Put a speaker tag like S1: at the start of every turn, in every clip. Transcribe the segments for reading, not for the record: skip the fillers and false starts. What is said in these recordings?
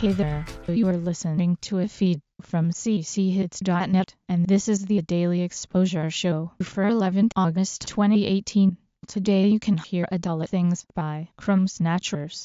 S1: Hey there, you are listening to a feed from cchits.net, and this is the Daily Exposure Show for 11th August 2018. Today you can hear Adult Things by Crumb Snatchers.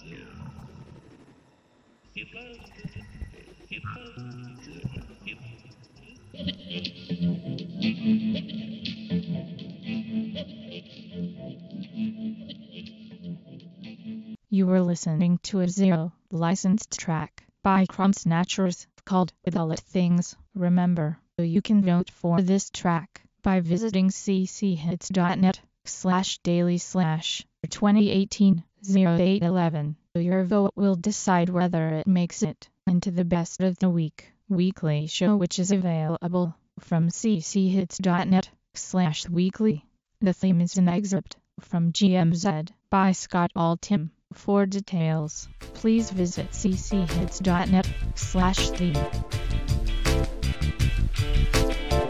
S1: You were listening to a Zero licensed track by Crumb Snatchers called Adult Things. Remember, you can vote for this track by visiting cchits.net/daily/2018-0811. Your vote will decide whether it makes it into the Best of the Week weekly show, which is available from cchits.net/weekly. The theme is an excerpt from GMZ by Scott Altham. For details, please visit cchits.net/theme.